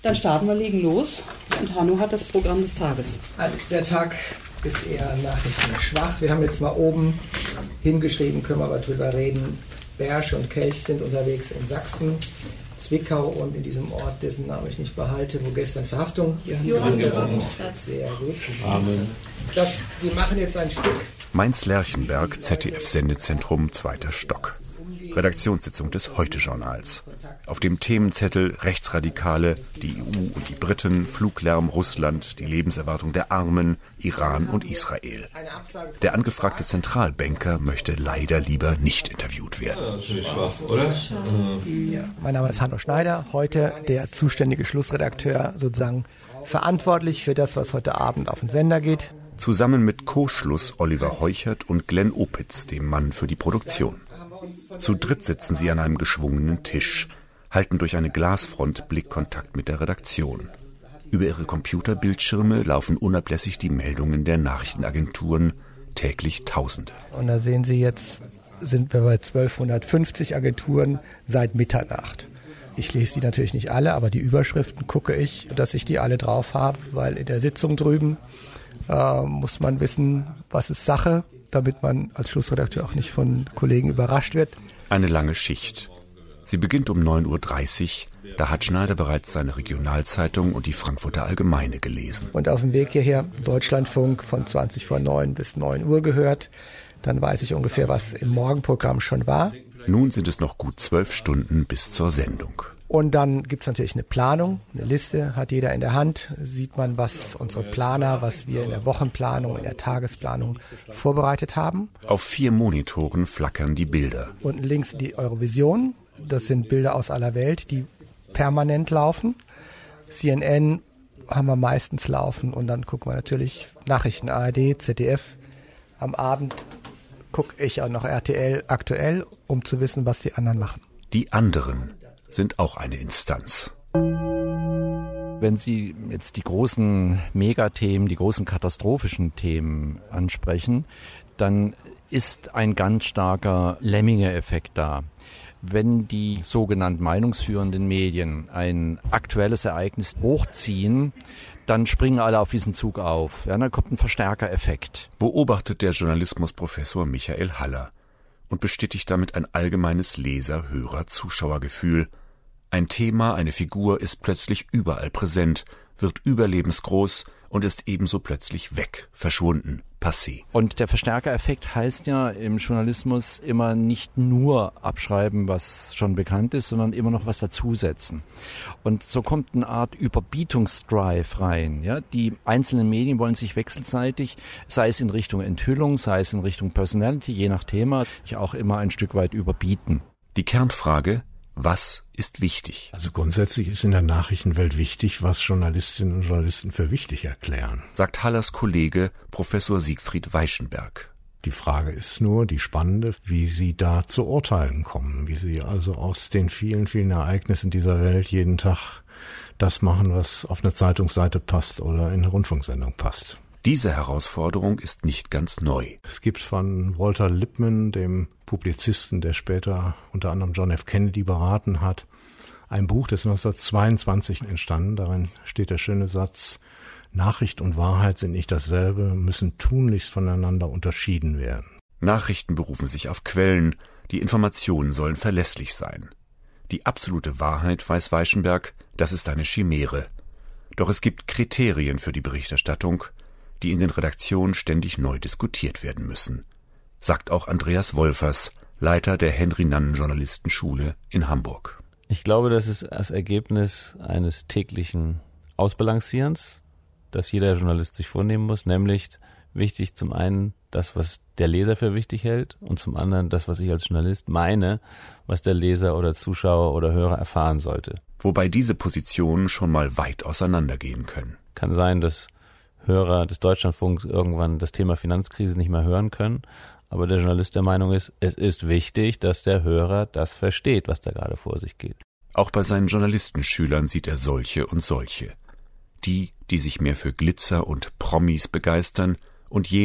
Dann starten wir, legen los. Und Hanno hat das Programm des Tages. Also der Tag ist eher nachrichtenschwach. Wir haben jetzt mal oben hingeschrieben, können wir aber drüber reden. Bersch und Kelch sind unterwegs in Sachsen, Zwickau und in diesem Ort, dessen Namen ich nicht behalte, wo gestern Verhaftung Johannstadt. Sehr gut. Amen. Wir machen jetzt ein Stück. Mainz-Lerchenberg, ZDF-Sendezentrum, 2. Stock. Redaktionssitzung des Heute-Journals. Auf dem Themenzettel Rechtsradikale, die EU und die Briten, Fluglärm, Russland, die Lebenserwartung der Armen, Iran und Israel. Der angefragte Zentralbanker möchte leider lieber nicht interviewt werden. Ja, mein Name ist Hanno Schneider, heute der zuständige Schlussredakteur, sozusagen verantwortlich für das, was heute Abend auf den Sender geht. Zusammen mit Co-Schluss Oliver Heuchert und Glenn Opitz, dem Mann für die Produktion. Zu dritt sitzen sie an einem geschwungenen Tisch, halten durch eine Glasfront Blickkontakt mit der Redaktion. Über ihre Computerbildschirme laufen unablässig die Meldungen der Nachrichtenagenturen, täglich Tausende. Und da sehen Sie jetzt, sind wir bei 1250 Agenturen seit Mitternacht. Ich lese die natürlich nicht alle, aber die Überschriften gucke ich, dass ich die alle drauf habe, weil in der Sitzung drüben muss man wissen, was ist Sache, damit man als Schlussredakteur auch nicht von Kollegen überrascht wird. Eine lange Schicht. Sie beginnt um 9.30 Uhr, da hat Schneider bereits seine Regionalzeitung und die Frankfurter Allgemeine gelesen. Und auf dem Weg hierher Deutschlandfunk von 20 vor 9 bis 9 Uhr gehört. Dann weiß ich ungefähr, was im Morgenprogramm schon war. Nun sind es noch gut 12 Stunden bis zur Sendung. Und dann gibt es natürlich eine Planung, eine Liste, hat jeder in der Hand. Sieht man, was unsere Planer, was wir in der Wochenplanung, in der Tagesplanung vorbereitet haben. Auf 4 Monitoren flackern die Bilder. Unten links die Eurovision. Das sind Bilder aus aller Welt, die permanent laufen. CNN haben wir meistens laufen. Und dann gucken wir natürlich Nachrichten, ARD, ZDF. Am Abend gucke ich auch noch RTL aktuell, um zu wissen, was die anderen machen. Die anderen sind auch eine Instanz. Wenn Sie jetzt die großen Megathemen, die großen katastrophischen Themen ansprechen, dann ist ein ganz starker Lemminge-Effekt da. Wenn die sogenannten meinungsführenden Medien ein aktuelles Ereignis hochziehen, dann springen alle auf diesen Zug auf. Ja, dann kommt ein Verstärkereffekt. Beobachtet der Journalismusprofessor Michael Haller und bestätigt damit ein allgemeines Leser-, Hörer-, Zuschauergefühl. Ein Thema, eine Figur ist plötzlich überall präsent, wird überlebensgroß und ist ebenso plötzlich weg, verschwunden, passé. Und der Verstärkereffekt heißt ja im Journalismus immer nicht nur abschreiben, was schon bekannt ist, sondern immer noch was dazusetzen. Und so kommt eine Art Überbietungsdrive rein. Ja? Die einzelnen Medien wollen sich wechselseitig, sei es in Richtung Enthüllung, sei es in Richtung Personality, je nach Thema, auch immer ein Stück weit überbieten. Die Kernfrage: Was ist wichtig? Also grundsätzlich ist in der Nachrichtenwelt wichtig, was Journalistinnen und Journalisten für wichtig erklären, sagt Hallers Kollege Professor Siegfried Weichenberg. Die Frage ist nur, die spannende, wie sie da zu Urteilen kommen, wie sie also aus den vielen, vielen Ereignissen dieser Welt jeden Tag das machen, was auf eine Zeitungsseite passt oder in eine Rundfunksendung passt. Diese Herausforderung ist nicht ganz neu. Es gibt von Walter Lippmann, dem Publizisten, der später unter anderem John F. Kennedy beraten hat, ein Buch, das 1922 entstanden. Darin steht der schöne Satz: Nachricht und Wahrheit sind nicht dasselbe, müssen tunlichst voneinander unterschieden werden. Nachrichten berufen sich auf Quellen, die Informationen sollen verlässlich sein. Die absolute Wahrheit, weiß Weichenberg, das ist eine Chimäre. Doch es gibt Kriterien für die Berichterstattung, die in den Redaktionen ständig neu diskutiert werden müssen, sagt auch Andreas Wolfers, Leiter der Henry-Nannen-Journalistenschule in Hamburg. Ich glaube, das ist das Ergebnis eines täglichen Ausbalancierens, das jeder Journalist sich vornehmen muss, nämlich wichtig zum einen das, was der Leser für wichtig hält, und zum anderen das, was ich als Journalist meine, was der Leser oder Zuschauer oder Hörer erfahren sollte. Wobei diese Positionen schon mal weit auseinandergehen können. Kann sein, dass Hörer des Deutschlandfunks irgendwann das Thema Finanzkrise nicht mehr hören können, aber der Journalist der Meinung ist, es ist wichtig, dass der Hörer das versteht, was da gerade vor sich geht. Auch bei seinen Journalistenschülern sieht er solche und solche. Die sich mehr für Glitzer und Promis begeistern, und jene,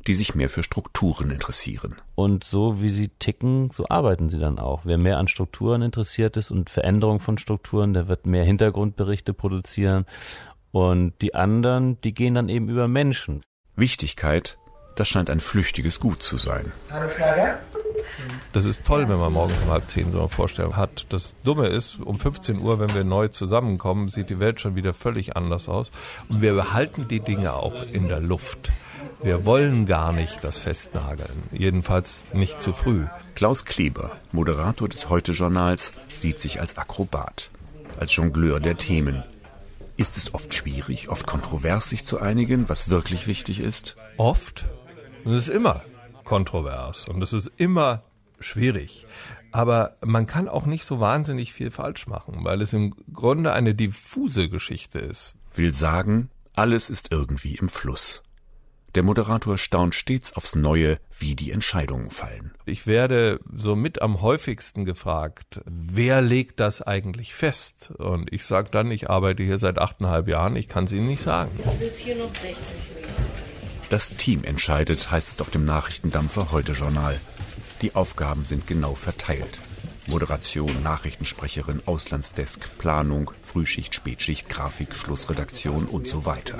die sich mehr für Strukturen interessieren. Und so wie sie ticken, so arbeiten sie dann auch. Wer mehr an Strukturen interessiert ist und Veränderung von Strukturen, der wird mehr Hintergrundberichte produzieren. Und die anderen, die gehen dann eben über Menschen. Wichtigkeit, das scheint ein flüchtiges Gut zu sein. Das ist toll, wenn man morgens um 9:30 so eine Vorstellung hat. Das Dumme ist, um 15 Uhr, wenn wir neu zusammenkommen, sieht die Welt schon wieder völlig anders aus. Und wir behalten die Dinge auch in der Luft. Wir wollen gar nicht das festnageln, jedenfalls nicht zu früh. Klaus Kleber, Moderator des Heute-Journals, sieht sich als Akrobat, als Jongleur der Themen. Ist es oft schwierig, oft kontrovers, sich zu einigen, was wirklich wichtig ist? Oft. Und es ist immer kontrovers und es ist immer schwierig. Aber man kann auch nicht so wahnsinnig viel falsch machen, weil es im Grunde eine diffuse Geschichte ist. Will sagen, alles ist irgendwie im Fluss. Der Moderator staunt stets aufs Neue, wie die Entscheidungen fallen. Ich werde so mit am häufigsten gefragt, wer legt das eigentlich fest? Und ich sage dann, ich arbeite hier seit 8,5 Jahren, ich kann es Ihnen nicht sagen. Ich will hier noch 60 Meter. Das Team entscheidet, heißt es auf dem Nachrichtendampfer Heute-Journal. Die Aufgaben sind genau verteilt. Moderation, Nachrichtensprecherin, Auslandsdesk, Planung, Frühschicht, Spätschicht, Grafik, Schlussredaktion und so weiter.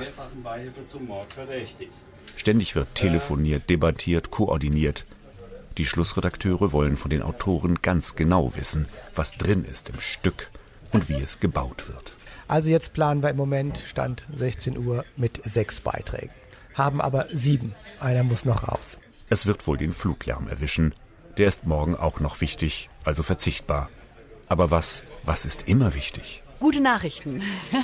Ständig wird telefoniert, debattiert, koordiniert. Die Schlussredakteure wollen von den Autoren ganz genau wissen, was drin ist im Stück und wie es gebaut wird. Also jetzt planen wir im Moment, Stand 16 Uhr, mit 6 Beiträgen. Haben aber 7. Einer muss noch raus. Es wird wohl den Fluglärm erwischen. Der ist morgen auch noch wichtig, also verzichtbar. Aber was ist immer wichtig? Gute Nachrichten.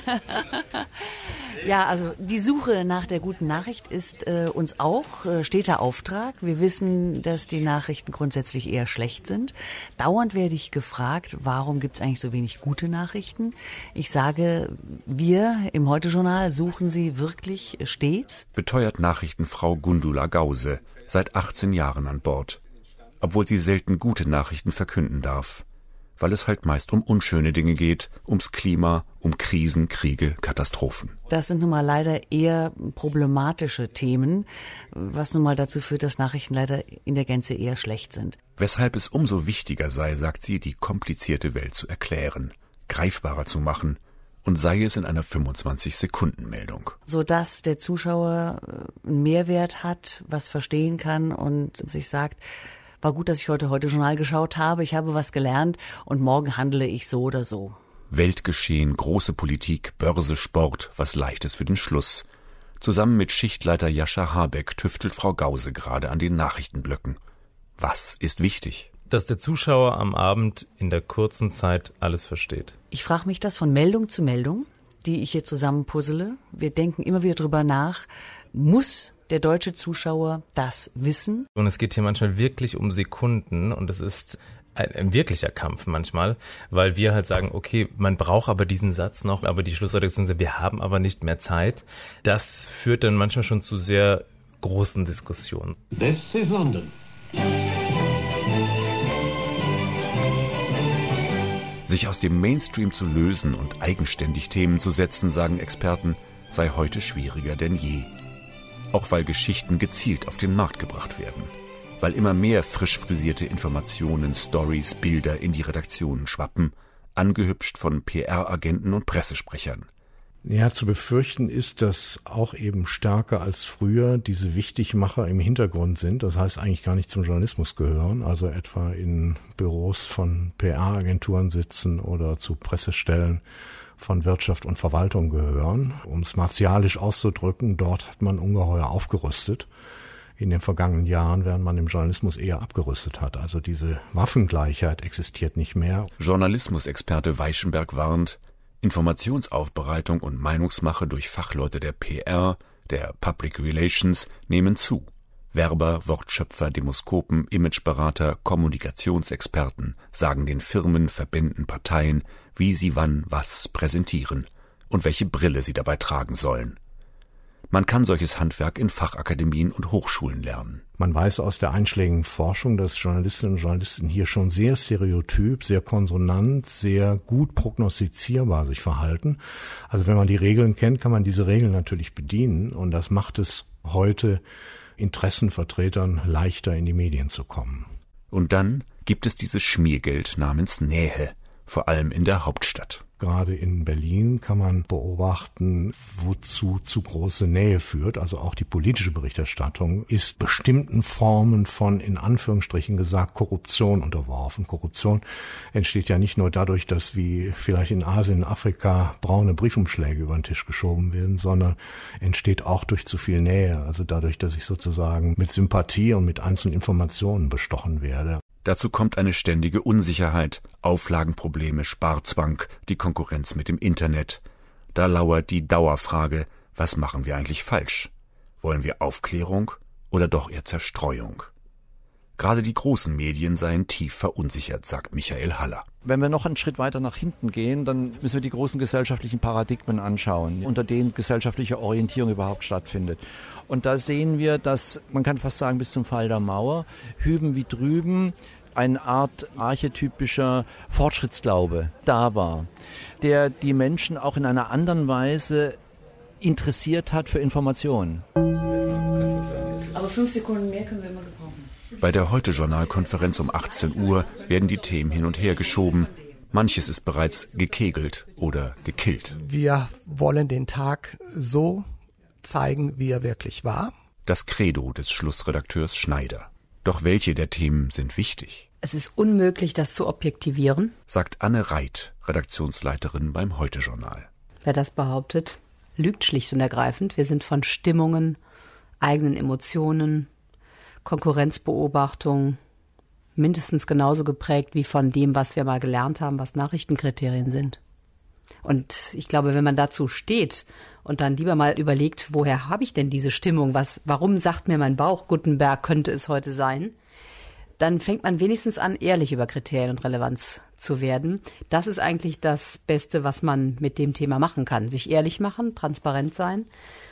Ja, also die Suche nach der guten Nachricht ist uns auch steter Auftrag. Wir wissen, dass die Nachrichten grundsätzlich eher schlecht sind. Dauernd werde ich gefragt, warum gibt es eigentlich so wenig gute Nachrichten? Ich sage, wir im Heute-Journal suchen sie wirklich stets. Beteuert Nachrichtenfrau Gundula Gause, seit 18 Jahren an Bord. Obwohl sie selten gute Nachrichten verkünden darf. Weil es halt meist um unschöne Dinge geht, ums Klima, um Krisen, Kriege, Katastrophen. Das sind nun mal leider eher problematische Themen, was nun mal dazu führt, dass Nachrichten leider in der Gänze eher schlecht sind. Weshalb es umso wichtiger sei, sagt sie, die komplizierte Welt zu erklären, greifbarer zu machen und sei es in einer 25-Sekunden-Meldung. Sodass der Zuschauer einen Mehrwert hat, was verstehen kann und sich sagt, war gut, dass ich Heute-Journal geschaut habe, ich habe was gelernt und morgen handle ich so oder so. Weltgeschehen, große Politik, Börse, Sport, was Leichtes für den Schluss. Zusammen mit Schichtleiter Jascha Habeck tüftelt Frau Gause gerade an den Nachrichtenblöcken. Was ist wichtig? Dass der Zuschauer am Abend in der kurzen Zeit alles versteht. Ich frage mich das von Meldung zu Meldung, die ich hier zusammenpuzzle. Wir denken immer wieder drüber nach, muss der deutsche Zuschauer das wissen? Und es geht hier manchmal wirklich um Sekunden und es ist ein wirklicher Kampf manchmal, weil wir halt sagen, okay, man braucht aber diesen Satz noch, aber die Schlussredaktion sagt, wir haben aber nicht mehr Zeit. Das führt dann manchmal schon zu sehr großen Diskussionen. This is London. Sich aus dem Mainstream zu lösen und eigenständig Themen zu setzen, sagen Experten, sei heute schwieriger denn je. Auch weil Geschichten gezielt auf den Markt gebracht werden. Weil immer mehr frisch frisierte Informationen, Stories, Bilder in die Redaktionen schwappen, angehübscht von PR-Agenten und Pressesprechern. Ja, zu befürchten ist, dass auch eben stärker als früher diese Wichtigmacher im Hintergrund sind. Das heißt eigentlich gar nicht zum Journalismus gehören, also etwa in Büros von PR-Agenturen sitzen oder zu Pressestellen von Wirtschaft und Verwaltung gehören. Um es martialisch auszudrücken, dort hat man ungeheuer aufgerüstet in den vergangenen Jahren, während man im Journalismus eher abgerüstet hat. Also diese Waffengleichheit existiert nicht mehr. Journalismusexperte Weichenberg warnt, Informationsaufbereitung und Meinungsmache durch Fachleute der PR, der Public Relations nehmen zu. Werber, Wortschöpfer, Demoskopen, Imageberater, Kommunikationsexperten sagen den Firmen, Verbänden, Parteien, wie sie wann was präsentieren und welche Brille sie dabei tragen sollen. Man kann solches Handwerk in Fachakademien und Hochschulen lernen. Man weiß aus der einschlägigen Forschung, dass Journalistinnen und Journalisten hier schon sehr stereotyp, sehr konsonant, sehr gut prognostizierbar sich verhalten. Also wenn man die Regeln kennt, kann man diese Regeln natürlich bedienen und das macht es heute Interessenvertretern leichter in die Medien zu kommen. Und dann gibt es dieses Schmiergeld namens Nähe, vor allem in der Hauptstadt. Gerade in Berlin kann man beobachten, wozu zu große Nähe führt. Also auch die politische Berichterstattung ist bestimmten Formen von, in Anführungsstrichen gesagt, Korruption unterworfen. Korruption entsteht ja nicht nur dadurch, dass wie vielleicht in Asien, Afrika braune Briefumschläge über den Tisch geschoben werden, sondern entsteht auch durch zu viel Nähe. Also dadurch, dass ich sozusagen mit Sympathie und mit einzelnen Informationen bestochen werde. Dazu kommt eine ständige Unsicherheit, Auflagenprobleme, Sparzwang, die Konkurrenz mit dem Internet. Da lauert die Dauerfrage, was machen wir eigentlich falsch? Wollen wir Aufklärung oder doch eher Zerstreuung? Gerade die großen Medien seien tief verunsichert, sagt Michael Haller. Wenn wir noch einen Schritt weiter nach hinten gehen, dann müssen wir die großen gesellschaftlichen Paradigmen anschauen, unter denen gesellschaftliche Orientierung überhaupt stattfindet. Und da sehen wir, dass, man kann fast sagen, bis zum Fall der Mauer, hüben wie drüben eine Art archetypischer Fortschrittsglaube da war, der die Menschen auch in einer anderen Weise interessiert hat für Informationen. Aber 5 Sekunden mehr können wir immer gebrauchen. Bei der Heute-Journal-Konferenz um 18 Uhr werden die Themen hin und her geschoben. Manches ist bereits gekegelt oder gekillt. Wir wollen den Tag so zeigen, wie er wirklich war. Das Credo des Schlussredakteurs Schneider. Doch welche der Themen sind wichtig? Es ist unmöglich, das zu objektivieren, sagt Anne Reit, Redaktionsleiterin beim Heute-Journal. Wer das behauptet, lügt schlicht und ergreifend. Wir sind von Stimmungen, eigenen Emotionen, Konkurrenzbeobachtung mindestens genauso geprägt wie von dem, was wir mal gelernt haben, was Nachrichtenkriterien sind. Und ich glaube, wenn man dazu steht und dann lieber mal überlegt, woher habe ich denn diese Stimmung, warum sagt mir mein Bauch, Gutenberg könnte es heute sein, dann fängt man wenigstens an, ehrlich über Kriterien und Relevanz zu werden. Das ist eigentlich das Beste, was man mit dem Thema machen kann. Sich ehrlich machen, transparent sein,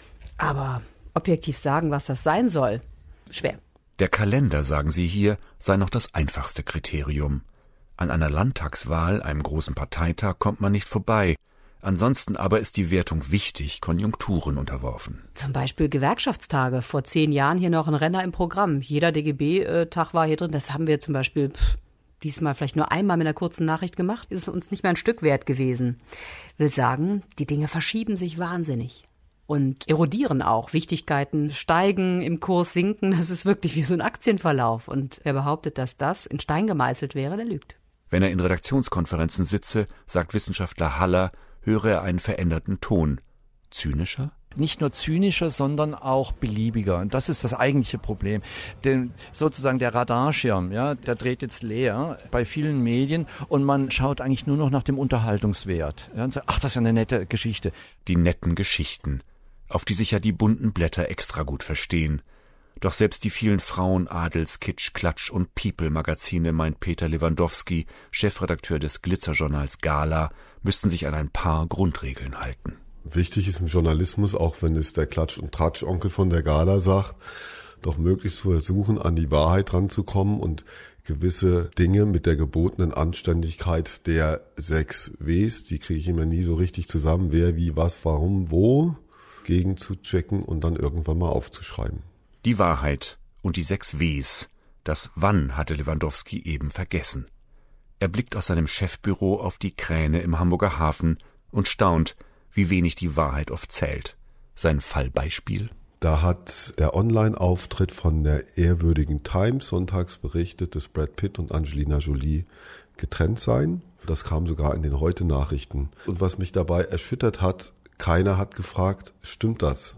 aber objektiv sagen, was das sein soll, schwer. Der Kalender, sagen sie hier, sei noch das einfachste Kriterium. An einer Landtagswahl, einem großen Parteitag, kommt man nicht vorbei. Ansonsten aber ist die Wertung wichtig, Konjunkturen unterworfen. Zum Beispiel Gewerkschaftstage. Vor 10 Jahren hier noch ein Renner im Programm. Jeder DGB-Tag war hier drin. Das haben wir zum Beispiel diesmal vielleicht nur einmal mit einer kurzen Nachricht gemacht. Ist uns nicht mehr ein Stück wert gewesen. Will sagen, die Dinge verschieben sich wahnsinnig. Und erodieren auch. Wichtigkeiten steigen, im Kurs sinken. Das ist wirklich wie so ein Aktienverlauf. Und wer behauptet, dass das in Stein gemeißelt wäre, der lügt. Wenn er in Redaktionskonferenzen sitze, sagt Wissenschaftler Haller, höre er einen veränderten Ton. Zynischer? Nicht nur zynischer, sondern auch beliebiger. Und das ist das eigentliche Problem. Denn sozusagen der Radarschirm, ja, der dreht jetzt leer bei vielen Medien und man schaut eigentlich nur noch nach dem Unterhaltungswert. Ja, und sagt, ach, das ist ja eine nette Geschichte. Die netten Geschichten, auf die sich ja die bunten Blätter extra gut verstehen. Doch selbst die vielen Frauen-, Kitsch-, Klatsch- und People-Magazine, meint Peter Lewandowski, Chefredakteur des Glitzerjournals Gala, müssten sich an ein paar Grundregeln halten. Wichtig ist im Journalismus, auch wenn es der Klatsch- und Tratsch-Onkel von der Gala sagt, doch möglichst zu versuchen, an die Wahrheit ranzukommen und gewisse Dinge mit der gebotenen Anständigkeit der 6 Ws, die kriege ich immer nie so richtig zusammen, wer, wie, was, warum, wo, gegen zu checken und dann irgendwann mal aufzuschreiben. Die Wahrheit und die 6 Ws, das Wann hatte Lewandowski eben vergessen. Er blickt aus seinem Chefbüro auf die Kräne im Hamburger Hafen und staunt, wie wenig die Wahrheit oft zählt. Sein Fallbeispiel? Da hat der Online-Auftritt von der ehrwürdigen Times sonntags berichtet, dass Brad Pitt und Angelina Jolie getrennt seien. Das kam sogar in den Heute-Nachrichten. Und was mich dabei erschüttert hat, keiner hat gefragt, stimmt das?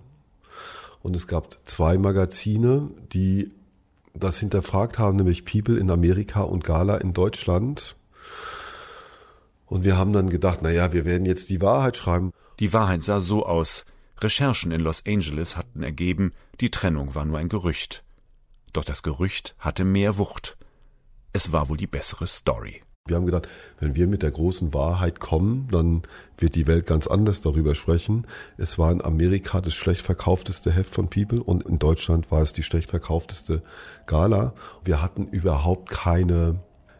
Und es gab 2 Magazine, die das hinterfragt haben, nämlich People in Amerika und Gala in Deutschland. Und wir haben dann gedacht, naja, wir werden jetzt die Wahrheit schreiben. Die Wahrheit sah so aus. Recherchen in Los Angeles hatten ergeben, die Trennung war nur ein Gerücht. Doch das Gerücht hatte mehr Wucht. Es war wohl die bessere Story. Wir haben gedacht, wenn wir mit der großen Wahrheit kommen, dann wird die Welt ganz anders darüber sprechen. Es war in Amerika das schlecht verkaufteste Heft von People und in Deutschland war es die schlecht verkaufteste Gala. Wir hatten überhaupt keine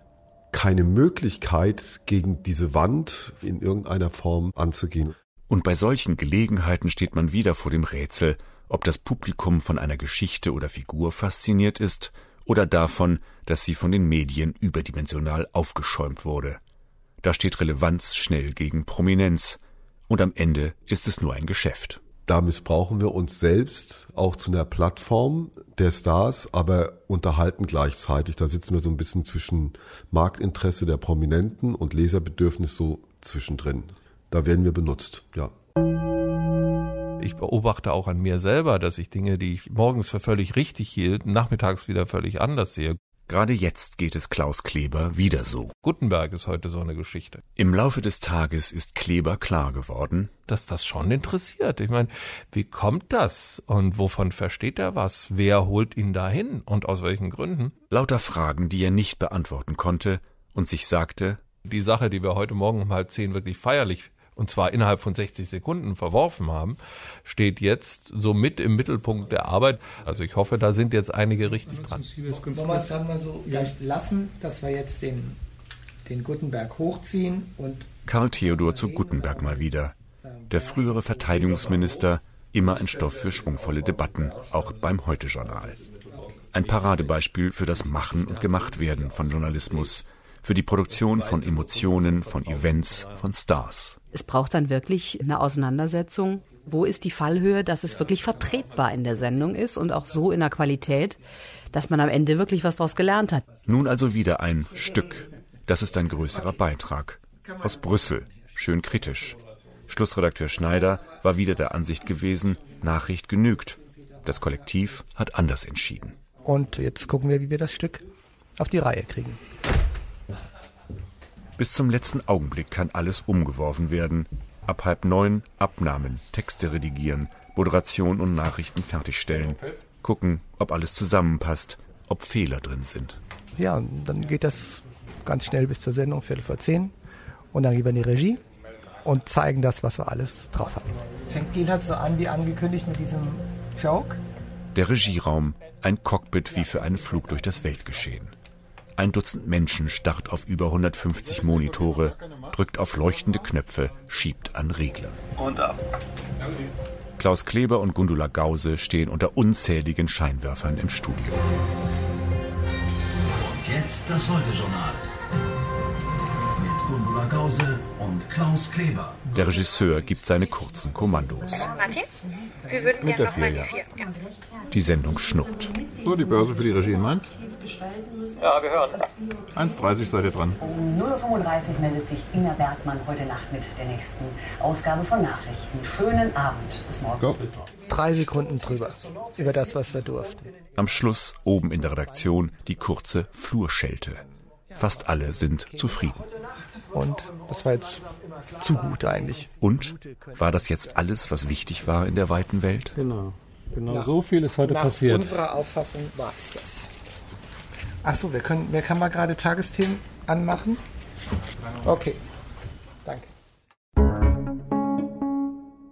Möglichkeit, gegen diese Wand in irgendeiner Form anzugehen. Und bei solchen Gelegenheiten steht man wieder vor dem Rätsel, Ob das Publikum von einer Geschichte oder Figur fasziniert ist oder davon, dass sie von den Medien überdimensional aufgeschäumt wurde. Da steht Relevanz schnell gegen Prominenz und am Ende ist es nur ein Geschäft. Da missbrauchen wir uns selbst auch zu einer Plattform der Stars, aber unterhalten gleichzeitig. Da sitzen wir so ein bisschen zwischen Marktinteresse der Prominenten und Leserbedürfnis so zwischendrin. Da werden wir benutzt, ja. Ich beobachte auch an mir selber, dass ich Dinge, die ich morgens für völlig richtig hielt, nachmittags wieder völlig anders sehe. Gerade jetzt geht es Klaus Kleber wieder so. Gutenberg ist heute so eine Geschichte. Im Laufe des Tages ist Kleber klar geworden, dass das schon interessiert. Ich meine, wie kommt das? Und wovon versteht er was? Wer holt ihn dahin? Und aus welchen Gründen? Lauter Fragen, die er nicht beantworten konnte und sich sagte, die Sache, die wir heute Morgen um 9:30 wirklich feierlich und zwar innerhalb von 60 Sekunden verworfen haben, steht jetzt so mit im Mittelpunkt der Arbeit. Also ich hoffe, da sind jetzt einige richtig dran. Wollen wir es dann mal so lassen, dass wir jetzt den Gutenberg hochziehen und Karl Theodor zu Gutenberg mal wieder. Der frühere Verteidigungsminister, immer ein Stoff für schwungvolle Debatten, auch beim Heute-Journal. Ein Paradebeispiel für das Machen und Gemachtwerden von Journalismus, für die Produktion von Emotionen, von Events, von Stars. Es braucht dann wirklich eine Auseinandersetzung. Wo ist die Fallhöhe, dass es wirklich vertretbar in der Sendung ist und auch so in der Qualität, dass man am Ende wirklich was daraus gelernt hat. Nun also wieder ein Stück. Das ist ein größerer Beitrag. Aus Brüssel. Schön kritisch. Schlussredakteur Schneider war wieder der Ansicht gewesen, Nachricht genügt. Das Kollektiv hat anders entschieden. Und jetzt gucken wir, wie wir das Stück auf die Reihe kriegen. Bis zum letzten Augenblick kann alles umgeworfen werden. Ab 8:30 Abnahmen, Texte redigieren, Moderation und Nachrichten fertigstellen. Gucken, ob alles zusammenpasst, ob Fehler drin sind. Ja, und dann geht das ganz schnell bis zur Sendung, 9:45. Und dann gehen wir in die Regie und zeigen das, was wir alles drauf haben. Fängt Gilhard so an wie angekündigt mit diesem Joke? Der Regieraum, ein Cockpit wie für einen Flug durch das Weltgeschehen. 1 Dutzend Menschen starrt auf über 150 Monitore, drückt auf leuchtende Knöpfe, schiebt an Regler. Und ab. Klaus Kleber und Gundula Gause stehen unter unzähligen Scheinwerfern im Studio. Und jetzt das Heute-Journal. Mit Gundula Gause und Klaus Kleber. Der Regisseur gibt seine kurzen Kommandos. Martin, wir würden mit gerne der 4, ja. Ja. Die Sendung schnurrt. So, die Börse für die Regie in Mainz. Ja, wir hören. 1:30 seid ihr dran. Um 0:35 Uhr meldet sich Ina Bergmann heute Nacht mit der nächsten Ausgabe von Nachrichten. Schönen Abend. Bis morgen. Go. 3 Sekunden drüber. Über das, was wir durften. Am Schluss oben in der Redaktion die kurze Flurschelte. Fast alle sind zufrieden. Und das war jetzt zu gut eigentlich. Und? War das jetzt alles, was wichtig war in der weiten Welt? Genau so viel ist heute passiert. Nach unserer Auffassung war es das. Achso, wer kann mal gerade Tagesthemen anmachen? Okay.